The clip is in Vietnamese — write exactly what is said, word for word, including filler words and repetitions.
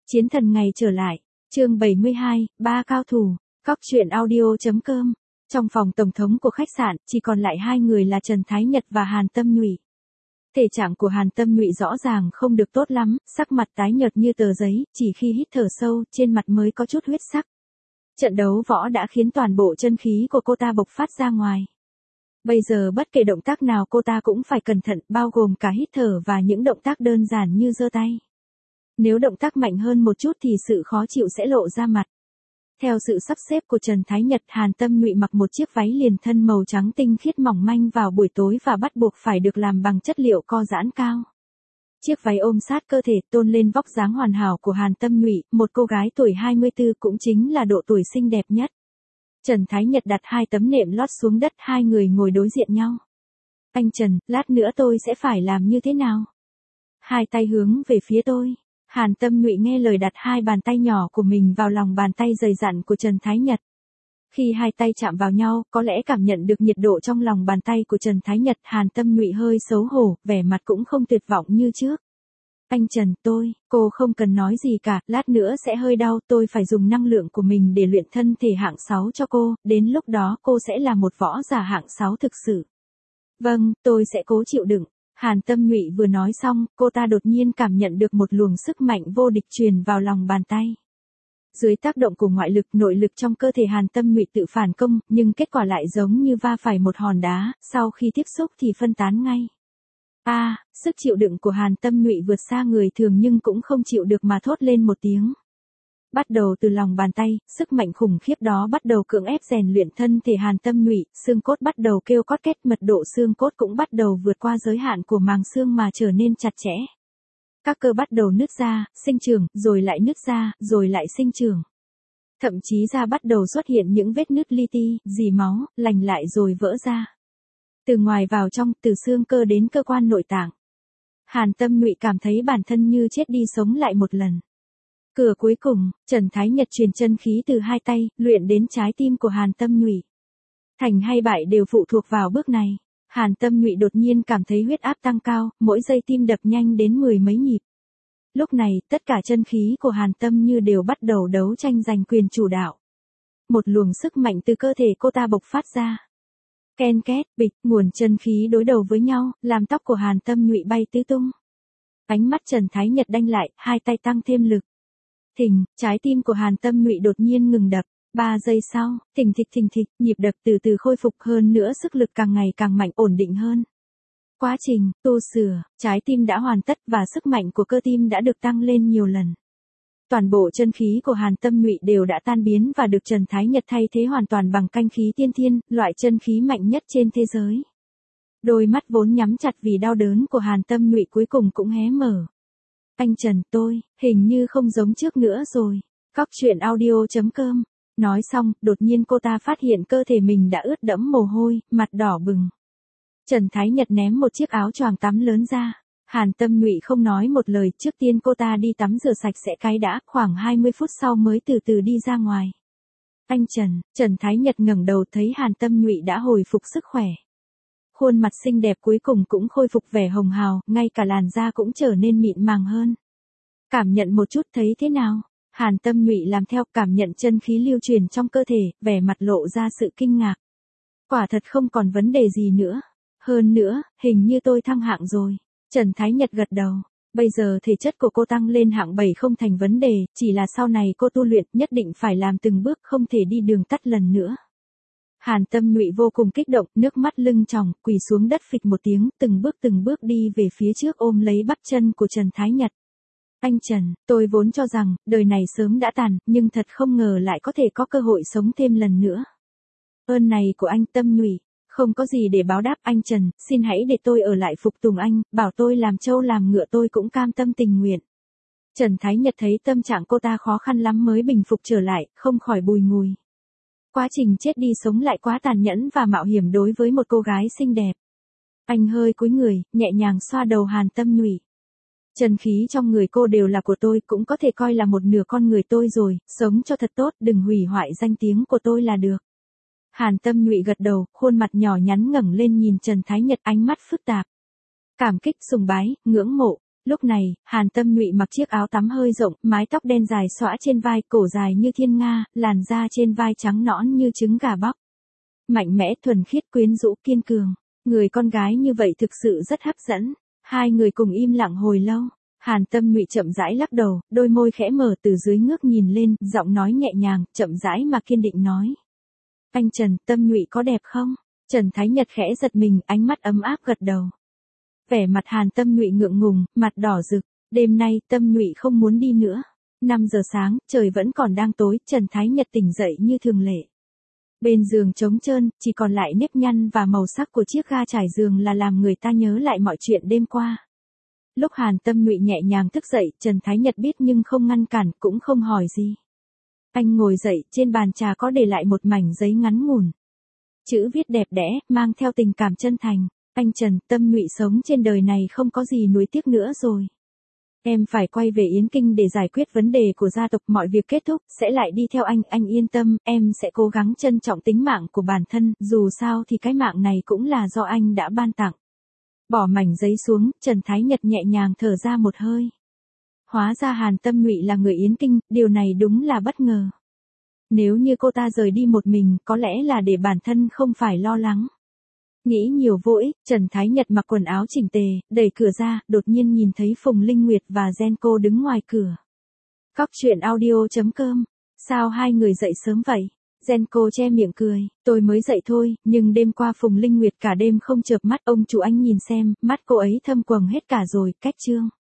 Chiến thần ngày trở lại, chương bảy mươi hai, ba cao thủ, Cóc truyện audio chấm com. Trong phòng tổng thống của khách sạn, chỉ còn lại hai người là Trần Thái Nhật và Hàn Tâm Nhụy. Thể trạng của Hàn Tâm Nhụy rõ ràng không được tốt lắm, sắc mặt tái nhợt như tờ giấy, chỉ khi hít thở sâu, trên mặt mới có chút huyết sắc. Trận đấu võ đã khiến toàn bộ chân khí của cô ta bộc phát ra ngoài. Bây giờ bất kể động tác nào cô ta cũng phải cẩn thận, bao gồm cả hít thở và những động tác đơn giản như giơ tay. Nếu động tác mạnh hơn một chút thì sự khó chịu sẽ lộ ra mặt. Theo sự sắp xếp của Trần Thái Nhật, Hàn Tâm Nhụy mặc một chiếc váy liền thân màu trắng tinh khiết mỏng manh vào buổi tối và bắt buộc phải được làm bằng chất liệu co giãn cao. Chiếc váy ôm sát cơ thể tôn lên vóc dáng hoàn hảo của Hàn Tâm Nhụy, một cô gái tuổi hai mươi tư cũng chính là độ tuổi xinh đẹp nhất. Trần Thái Nhật đặt hai tấm nệm lót xuống đất, hai người ngồi đối diện nhau. Anh Trần, lát nữa tôi sẽ phải làm như thế nào? Hai tay hướng về phía tôi. Hàn Tâm Nhụy nghe lời đặt hai bàn tay nhỏ của mình vào lòng bàn tay dày dặn của Trần Thái Nhật. Khi hai tay chạm vào nhau, có lẽ cảm nhận được nhiệt độ trong lòng bàn tay của Trần Thái Nhật, Hàn Tâm Nhụy hơi xấu hổ, vẻ mặt cũng không tuyệt vọng như trước. Anh Trần, tôi, cô không cần nói gì cả, lát nữa sẽ hơi đau, tôi phải dùng năng lượng của mình để luyện thân thể hạng sáu cho cô, đến lúc đó cô sẽ là một võ giả hạng sáu thực sự. Vâng, tôi sẽ cố chịu đựng. Hàn Tâm Nhụy vừa nói xong, cô ta đột nhiên cảm nhận được một luồng sức mạnh vô địch truyền vào lòng bàn tay. Dưới tác động của ngoại lực, nội lực trong cơ thể Hàn Tâm Nhụy tự phản công, nhưng kết quả lại giống như va phải một hòn đá, sau khi tiếp xúc thì phân tán ngay. A, à, sức chịu đựng của Hàn Tâm Nhụy vượt xa người thường nhưng cũng không chịu được mà thốt lên một tiếng. Bắt đầu từ lòng bàn tay, sức mạnh khủng khiếp đó bắt đầu cưỡng ép rèn luyện thân thể Hàn Tâm Nhụy, xương cốt bắt đầu kêu cót két, mật độ xương cốt cũng bắt đầu vượt qua giới hạn của màng xương mà trở nên chặt chẽ. Các cơ bắt đầu nứt ra, sinh trưởng, rồi lại nứt ra, rồi lại sinh trưởng. Thậm chí da bắt đầu xuất hiện những vết nứt li ti, rỉ máu, lành lại rồi vỡ ra. Từ ngoài vào trong, từ xương cơ đến cơ quan nội tạng. Hàn Tâm Nhụy cảm thấy bản thân như chết đi sống lại một lần. Cửa cuối cùng, Trần Thái Nhật truyền chân khí từ hai tay, luyện đến trái tim của Hàn Tâm Nhụy. Thành hay bại đều phụ thuộc vào bước này. Hàn Tâm Nhụy đột nhiên cảm thấy huyết áp tăng cao, mỗi giây tim đập nhanh đến mười mấy nhịp. Lúc này, tất cả chân khí của Hàn Tâm như đều bắt đầu đấu tranh giành quyền chủ đạo. Một luồng sức mạnh từ cơ thể cô ta bộc phát ra. Ken két, bịch, nguồn chân khí đối đầu với nhau, làm tóc của Hàn Tâm Nhụy bay tứ tung. Ánh mắt Trần Thái Nhật đanh lại, hai tay tăng thêm lực. Thình, trái tim của Hàn Tâm Nhụy đột nhiên ngừng đập. Ba giây sau, thình thịch thình thịch, nhịp đập từ từ khôi phục, hơn nữa sức lực càng ngày càng mạnh, ổn định hơn. Quá trình tu sửa, trái tim đã hoàn tất và sức mạnh của cơ tim đã được tăng lên nhiều lần. Toàn bộ chân khí của Hàn Tâm Nhụy đều đã tan biến và được Trần Thái Nhật thay thế hoàn toàn bằng canh khí tiên thiên, loại chân khí mạnh nhất trên thế giới. Đôi mắt vốn nhắm chặt vì đau đớn của Hàn Tâm Nhụy cuối cùng cũng hé mở. Anh Trần, tôi, hình như không giống trước nữa rồi. Cóc truyện audio chấm com. Nói xong, đột nhiên cô ta phát hiện cơ thể mình đã ướt đẫm mồ hôi, mặt đỏ bừng. Trần Thái Nhật ném một chiếc áo choàng tắm lớn ra. Hàn Tâm Nhụy không nói một lời, trước tiên cô ta đi tắm rửa sạch sẽ cái đã, khoảng hai mươi phút sau mới từ từ đi ra ngoài. Anh Trần, Trần Thái Nhật ngẩng đầu thấy Hàn Tâm Nhụy đã hồi phục sức khỏe. Khuôn mặt xinh đẹp cuối cùng cũng khôi phục vẻ hồng hào, ngay cả làn da cũng trở nên mịn màng hơn. Cảm nhận một chút thấy thế nào? Hàn Tâm Nhụy làm theo, cảm nhận chân khí lưu truyền trong cơ thể, vẻ mặt lộ ra sự kinh ngạc. Quả thật không còn vấn đề gì nữa. Hơn nữa, hình như tôi thăng hạng rồi. Trần Thái Nhật gật đầu. Bây giờ thể chất của cô tăng lên hạng bảy không thành vấn đề, chỉ là sau này cô tu luyện nhất định phải làm từng bước, không thể đi đường tắt lần nữa. Hàn Tâm Nhụy vô cùng kích động, nước mắt lưng tròng, quỳ xuống đất phịch một tiếng, từng bước từng bước đi về phía trước ôm lấy bắp chân của Trần Thái Nhật. Anh Trần, tôi vốn cho rằng, đời này sớm đã tàn, nhưng thật không ngờ lại có thể có cơ hội sống thêm lần nữa. Ơn này của anh Tâm Nhụy, không có gì để báo đáp. Anh Trần, xin hãy để tôi ở lại phục tùng anh, bảo tôi làm trâu làm ngựa tôi cũng cam tâm tình nguyện. Trần Thái Nhật thấy tâm trạng cô ta khó khăn lắm mới bình phục trở lại, không khỏi bùi ngùi. Quá trình chết đi sống lại quá tàn nhẫn và mạo hiểm đối với một cô gái xinh đẹp. Anh hơi cúi người, nhẹ nhàng xoa đầu Hàn Tâm Nhụy. Chân khí trong người cô đều là của tôi, cũng có thể coi là một nửa con người tôi rồi, sống cho thật tốt, đừng hủy hoại danh tiếng của tôi là được. Hàn Tâm Nhụy gật đầu, khuôn mặt nhỏ nhắn ngẩng lên nhìn Trần Thái Nhật, ánh mắt phức tạp. Cảm kích, sùng bái, ngưỡng mộ, Lúc này, Hàn Tâm Nhụy mặc chiếc áo tắm hơi rộng, mái tóc đen dài xõa trên vai, cổ dài như thiên nga, làn da trên vai trắng nõn như trứng gà bóc. Mạnh mẽ, thuần khiết, quyến rũ, kiên cường. Người con gái như vậy thực sự rất hấp dẫn. Hai người cùng im lặng hồi lâu. Hàn Tâm Nhụy chậm rãi lắc đầu, đôi môi khẽ mở, từ dưới ngước nhìn lên, giọng nói nhẹ nhàng, chậm rãi mà kiên định nói. Anh Trần, Tâm Nhụy có đẹp không? Trần Thái Nhật khẽ giật mình, ánh mắt ấm áp gật đầu. Vẻ mặt Hàn Tâm Nhụy ngượng ngùng, mặt đỏ rực. Đêm nay, Tâm Nhụy không muốn đi nữa. năm giờ sáng, trời vẫn còn đang tối, Trần Thái Nhật tỉnh dậy như thường lệ. Bên giường trống trơn, chỉ còn lại nếp nhăn và màu sắc của chiếc ga trải giường là làm người ta nhớ lại mọi chuyện đêm qua. Lúc Hàn Tâm Nhụy nhẹ nhàng thức dậy, Trần Thái Nhật biết nhưng không ngăn cản, cũng không hỏi gì. Anh ngồi dậy, trên bàn trà có để lại một mảnh giấy ngắn ngủn. Chữ viết đẹp đẽ, mang theo tình cảm chân thành. Anh Trần, Tâm Nhụy sống trên đời này không có gì nuối tiếc nữa rồi. Em phải quay về Yến Kinh để giải quyết vấn đề của gia tộc, mọi việc kết thúc, sẽ lại đi theo anh, anh yên tâm, em sẽ cố gắng trân trọng tính mạng của bản thân, dù sao thì cái mạng này cũng là do anh đã ban tặng. Bỏ mảnh giấy xuống, Trần Thái Nhật nhẹ nhàng thở ra một hơi. Hóa ra Hàn Tâm Nhụy là người Yến Kinh, điều này đúng là bất ngờ. Nếu như cô ta rời đi một mình, có lẽ là để bản thân không phải lo lắng. Nghĩ nhiều vô ích, Trần Thái Nhật mặc quần áo chỉnh tề, đẩy cửa ra, đột nhiên nhìn thấy Phùng Linh Nguyệt và Genco đứng ngoài cửa. Cóc truyện audio chấm com. Sao hai người dậy sớm vậy? Genco che miệng cười, tôi mới dậy thôi, nhưng đêm qua Phùng Linh Nguyệt cả đêm không chợp mắt, ông chủ anh nhìn xem, mắt cô ấy thâm quầng hết cả rồi, cách trương.